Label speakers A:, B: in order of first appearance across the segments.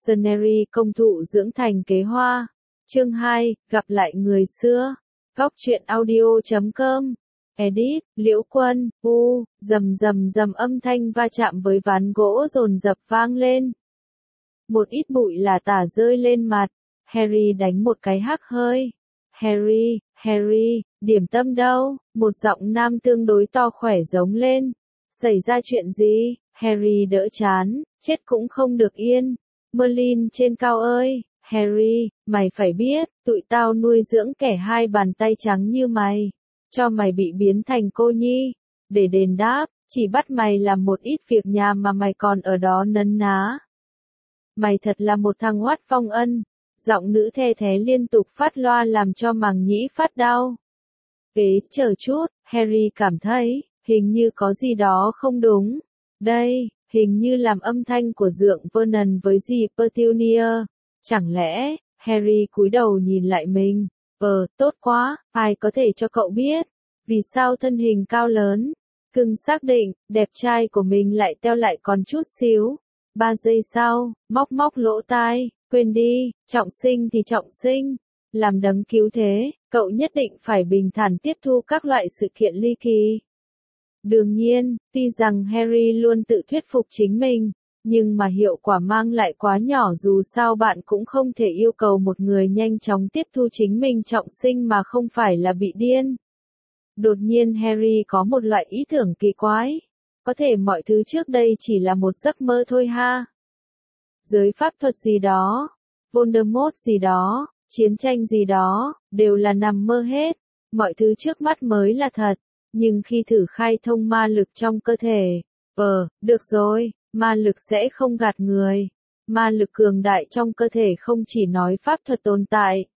A: Scenery công thụ dưỡng thành kế hoa. Chương 2, gặp lại người xưa. Góc truyện audio.com. Edit, Liễu Quân, rầm rầm rầm âm thanh va chạm với ván gỗ dồn dập vang lên. Một ít bụi là tả rơi lên mặt. Harry đánh một cái hắt hơi. Harry, điểm tâm đâu? Một giọng nam tương đối to khỏe giống lên. Xảy ra chuyện gì? Harry đỡ chán, chết cũng không được yên. Merlin trên cao ơi, Harry, mày phải biết, tụi tao nuôi dưỡng kẻ hai bàn tay trắng như mày. Cho mày bị biến thành cô nhi. Để đền đáp, chỉ bắt mày làm một ít việc nhà mà mày còn ở đó nấn ná. Mày thật là một thằng oát phong ân. Giọng nữ the thé liên tục phát loa làm cho màng nhĩ phát đau. Chờ chút, Harry cảm thấy, hình như có gì đó không đúng. Đây, hình như làm âm thanh của dượng Vernon với dì Petunia. Chẳng lẽ, Harry cúi đầu nhìn lại mình. Tốt quá, ai có thể cho cậu biết. Vì sao thân hình cao lớn, cưng xác định, đẹp trai của mình lại teo lại còn chút xíu. 3 giây sau, móc lỗ tai, quên đi, trọng sinh thì trọng sinh. Làm đấng cứu thế, cậu nhất định phải bình thản tiếp thu các loại sự kiện ly kỳ. Đương nhiên, tuy rằng Harry luôn tự thuyết phục chính mình, nhưng mà hiệu quả mang lại quá nhỏ, dù sao bạn cũng không thể yêu cầu một người nhanh chóng tiếp thu chính mình trọng sinh mà không phải là bị điên. Đột nhiên Harry có một loại ý tưởng kỳ quái. Có thể mọi thứ trước đây chỉ là một giấc mơ thôi ha. Giới pháp thuật gì đó, Voldemort gì đó, chiến tranh gì đó, đều là nằm mơ hết. Mọi thứ trước mắt mới là thật. Nhưng khi thử khai thông ma lực trong cơ thể, được rồi, ma lực sẽ không gạt người. Ma lực cường đại trong cơ thể không chỉ nói pháp thuật tồn tại.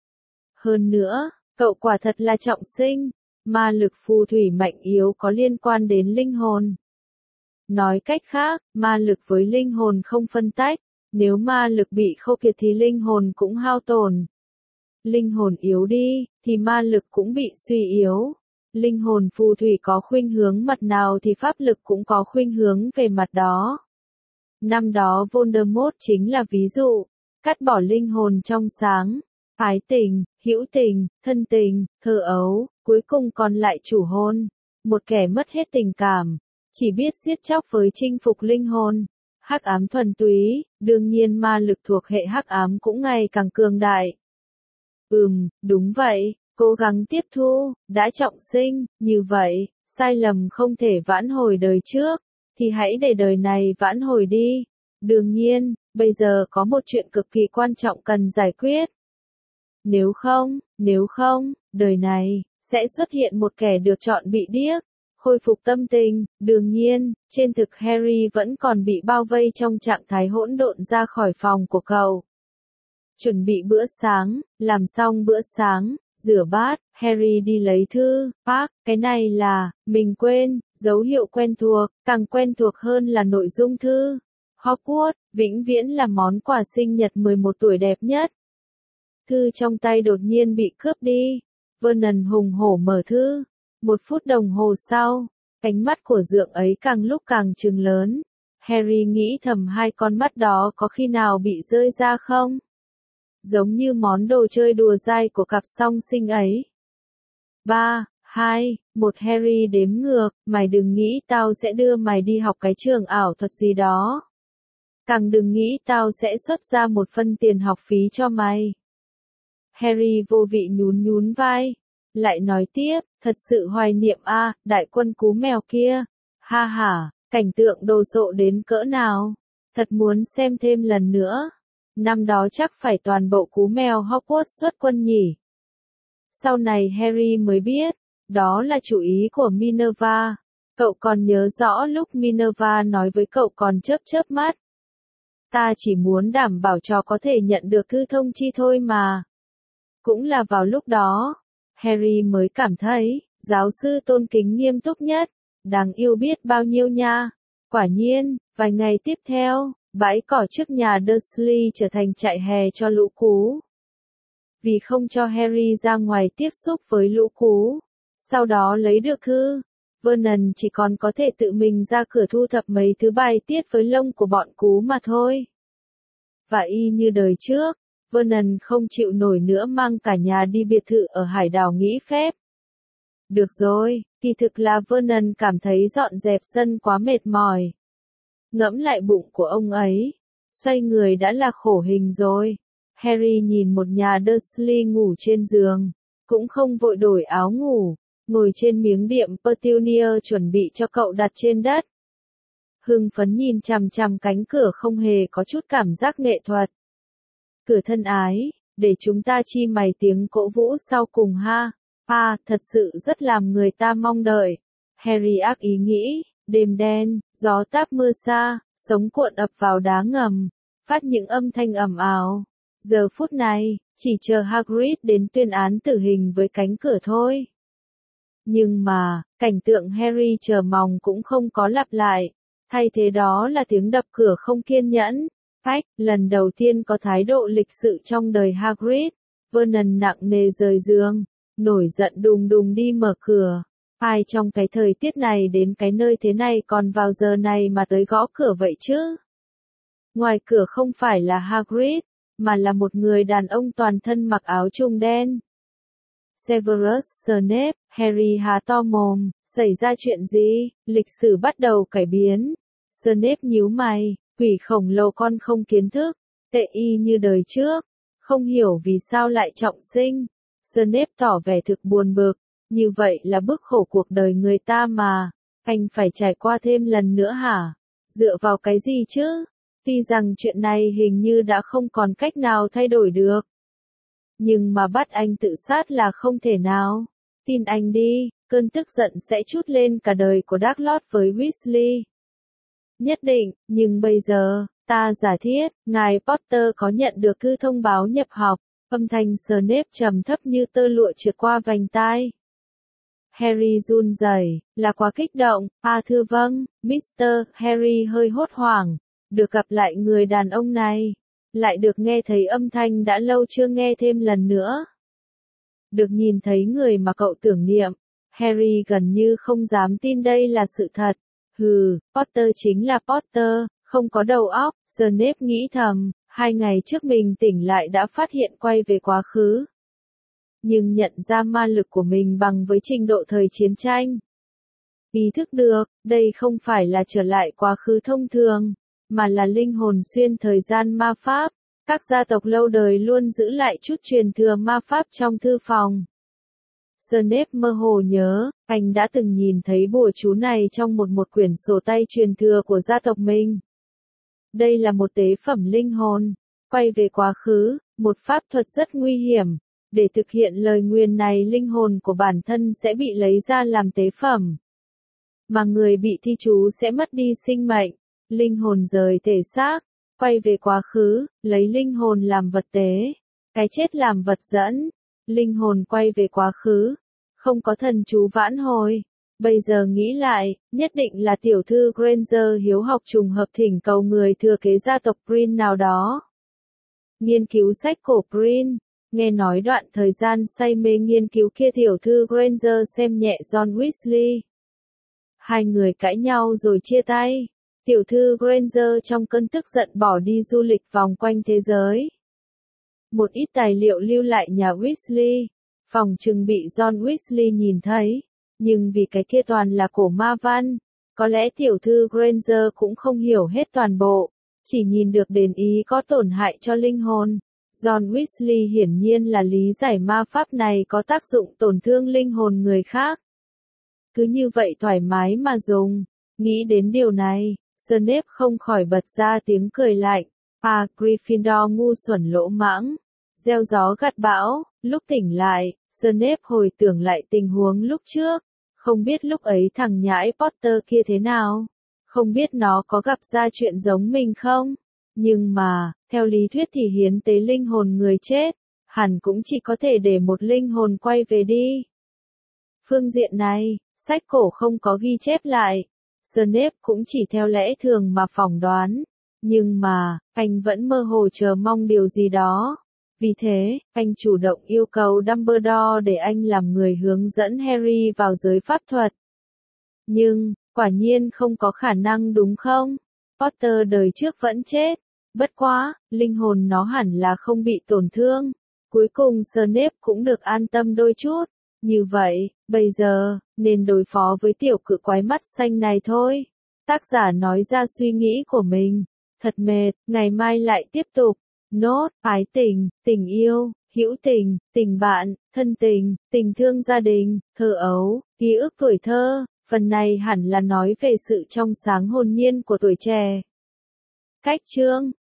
A: Hơn nữa, cậu quả thật là trọng sinh. Ma lực phù thủy mạnh yếu có liên quan đến linh hồn. Nói cách khác, ma lực với linh hồn không phân tách. Nếu ma lực bị khô kiệt thì linh hồn cũng hao tổn. Linh hồn yếu đi, thì ma lực cũng bị suy yếu. Linh hồn phù thủy có khuynh hướng mặt nào thì pháp lực cũng có khuynh hướng về mặt đó. Năm đó Voldemort chính là ví dụ, cắt bỏ linh hồn trong sáng, ái tình, hữu tình, thân tình, thơ ấu, cuối cùng còn lại chủ hồn, một kẻ mất hết tình cảm, chỉ biết giết chóc với chinh phục linh hồn. Hắc ám thuần túy, đương nhiên ma lực thuộc hệ hắc ám cũng ngày càng cường đại. Đúng vậy. Cố gắng tiếp thu, đã trọng sinh, như vậy, sai lầm không thể vãn hồi đời trước, thì hãy để đời này vãn hồi đi. Đương nhiên, bây giờ có một chuyện cực kỳ quan trọng cần giải quyết. Nếu không, đời này, sẽ xuất hiện một kẻ được chọn bị điếc, khôi phục tâm tình. Đương nhiên, trên thực Harry vẫn còn bị bao vây trong trạng thái hỗn độn ra khỏi phòng của cậu. Chuẩn bị bữa sáng, làm xong bữa sáng. Rửa bát, Harry đi lấy thư, cái này là, mình quên, dấu hiệu quen thuộc, càng quen thuộc hơn là nội dung thư. Hogwarts, vĩnh viễn là món quà sinh nhật 11 tuổi đẹp nhất. Thư trong tay đột nhiên bị cướp đi. Vernon hùng hổ mở thư. 1 phút đồng hồ sau, ánh mắt của dượng ấy càng lúc càng trừng lớn. Harry nghĩ thầm hai con mắt đó có khi nào bị rơi ra không? Giống như món đồ chơi đùa dai của cặp song sinh ấy. 3, 2, 1 Harry đếm ngược, mày đừng nghĩ tao sẽ đưa mày đi học cái trường ảo thuật gì đó. Càng đừng nghĩ tao sẽ xuất ra một phân tiền học phí cho mày. Harry vô vị nhún vai. Lại nói tiếp, thật sự hoài niệm đại quân cú mèo kia. Ha ha, cảnh tượng đồ sộ đến cỡ nào. Thật muốn xem thêm lần nữa. Năm đó chắc phải toàn bộ cú mèo Hogwarts xuất quân nhỉ. Sau này Harry mới biết, đó là chủ ý của Minerva. Cậu còn nhớ rõ lúc Minerva nói với cậu còn chớp mắt. Ta chỉ muốn đảm bảo cho có thể nhận được thư thông chi thôi mà. Cũng là vào lúc đó, Harry mới cảm thấy, giáo sư tôn kính nghiêm túc nhất, đáng yêu biết bao nhiêu nha. Quả nhiên, vài ngày tiếp theo, bãi cỏ trước nhà Dursley trở thành trại hè cho lũ cú. Vì không cho Harry ra ngoài tiếp xúc với lũ cú, sau đó lấy được thư, Vernon chỉ còn có thể tự mình ra cửa thu thập mấy thứ bài tiết với lông của bọn cú mà thôi. và y như đời trước, Vernon không chịu nổi nữa mang cả nhà đi biệt thự ở hải đảo nghỉ phép. Được rồi, kỳ thực là Vernon cảm thấy dọn dẹp sân quá mệt mỏi. Ngẫm lại bụng của ông ấy, xoay người đã là khổ hình rồi. Harry nhìn một nhà Dursley ngủ trên giường, cũng không vội đổi áo ngủ, ngồi trên miếng đệm Petunia chuẩn bị cho cậu đặt trên đất. Hưng phấn nhìn chằm chằm cánh cửa không hề có chút cảm giác nghệ thuật. Cửa thân ái, để chúng ta chi mày tiếng cổ vũ sau cùng ha. Thật sự rất làm người ta mong đợi. Harry ác ý nghĩ, đêm đen, gió táp mưa xa, sóng cuộn ập vào đá ngầm, phát những âm thanh ầm ào. Giờ phút này, chỉ chờ Hagrid đến tuyên án tử hình với cánh cửa thôi. Nhưng mà, cảnh tượng Harry chờ mong cũng không có lặp lại. Thay thế đó là tiếng đập cửa không kiên nhẫn. Lần đầu tiên có thái độ lịch sự trong đời Hagrid, Vernon nặng nề rời giường, nổi giận đùng đùng đi mở cửa. Ai trong cái thời tiết này đến cái nơi thế này còn vào giờ này mà tới gõ cửa vậy chứ? Ngoài cửa không phải là Hagrid, mà là một người đàn ông toàn thân mặc áo trùng đen. Severus Snape. Harry há to mồm, xảy ra chuyện gì? Lịch sử bắt đầu cải biến. Snape nhíu mày, quỷ khổng lồ con không kiến thức, tệ y như đời trước, không hiểu vì sao lại trọng sinh. Snape tỏ vẻ thực buồn bực, như vậy là bức khổ cuộc đời người ta mà, anh phải trải qua thêm lần nữa hả? Dựa vào cái gì chứ? Tuy rằng chuyện này hình như đã không còn cách nào thay đổi được. Nhưng mà bắt anh tự sát là không thể nào. Tin anh đi, cơn tức giận sẽ trút lên cả đời của Dumbledore với Weasley. Nhất định, nhưng bây giờ, ta giả thiết, ngài Potter có nhận được thư thông báo nhập học. Âm thanh Snape trầm thấp như tơ lụa trượt qua vành tai. Harry run rẩy, là quá kích động. Thưa vâng, Mr. Harry hơi hốt hoảng, được gặp lại người đàn ông này, lại được nghe thấy âm thanh đã lâu chưa nghe thêm lần nữa. Được nhìn thấy người mà cậu tưởng niệm, Harry gần như không dám tin đây là sự thật. Potter chính là Potter, không có đầu óc, Snape nghĩ thầm, 2 ngày trước mình tỉnh lại đã phát hiện quay về quá khứ. Nhưng nhận ra ma lực của mình bằng với trình độ thời chiến tranh. Ý thức được, đây không phải là trở lại quá khứ thông thường, mà là linh hồn xuyên thời gian ma pháp. Các gia tộc lâu đời luôn giữ lại chút truyền thừa ma pháp trong thư phòng. Snape mơ hồ nhớ, anh đã từng nhìn thấy bùa chú này trong một quyển sổ tay truyền thừa của gia tộc mình. Đây là một tế phẩm linh hồn, quay về quá khứ, một pháp thuật rất nguy hiểm. Để thực hiện lời nguyền này linh hồn của bản thân sẽ bị lấy ra làm tế phẩm. Mà người bị thi chú sẽ mất đi sinh mệnh, linh hồn rời thể xác, quay về quá khứ, lấy linh hồn làm vật tế, cái chết làm vật dẫn, linh hồn quay về quá khứ, không có thần chú vãn hồi. Bây giờ nghĩ lại, nhất định là tiểu thư Granger hiếu học trùng hợp thỉnh cầu người thừa kế gia tộc Prin nào đó. Nghiên cứu sách cổ Prin. Nghe nói đoạn thời gian say mê nghiên cứu kia tiểu thư Granger xem nhẹ John Weasley. 2 người cãi nhau rồi chia tay. Tiểu thư Granger trong cơn tức giận bỏ đi du lịch vòng quanh thế giới. Một ít tài liệu lưu lại nhà Weasley, phòng chừng bị John Weasley nhìn thấy, nhưng vì cái kia toàn là cổ ma văn, có lẽ tiểu thư Granger cũng không hiểu hết toàn bộ, chỉ nhìn được đền ý có tổn hại cho linh hồn. John Weasley hiển nhiên là lý giải ma pháp này có tác dụng tổn thương linh hồn người khác. Cứ như vậy thoải mái mà dùng. Nghĩ đến điều này, Snape không khỏi bật ra tiếng cười lạnh. Gryffindor ngu xuẩn lỗ mãng. Gieo gió gặt bão. Lúc tỉnh lại, Snape hồi tưởng lại tình huống lúc trước. Không biết lúc ấy thằng nhãi Potter kia thế nào. Không biết nó có gặp ra chuyện giống mình không. Nhưng mà, theo lý thuyết thì hiến tế linh hồn người chết, hẳn cũng chỉ có thể để một linh hồn quay về đi. Phương diện này, sách cổ không có ghi chép lại. Snape cũng chỉ theo lẽ thường mà phỏng đoán. Nhưng mà, anh vẫn mơ hồ chờ mong điều gì đó. Vì thế, anh chủ động yêu cầu Dumbledore để anh làm người hướng dẫn Harry vào giới pháp thuật. Nhưng, quả nhiên không có khả năng đúng không? Potter đời trước vẫn chết. Bất quá, linh hồn nó hẳn là không bị tổn thương. Cuối cùng Snape cũng được an tâm đôi chút. Như vậy, bây giờ, nên đối phó với tiểu cự quái mắt xanh này thôi. Tác giả nói ra suy nghĩ của mình. Thật mệt, ngày mai lại tiếp tục. Nốt, ái tình, tình yêu, hữu tình, tình bạn, thân tình, tình thương gia đình, thơ ấu, ký ức tuổi thơ. Phần này hẳn là nói về sự trong sáng hồn nhiên của tuổi trẻ. Cách chương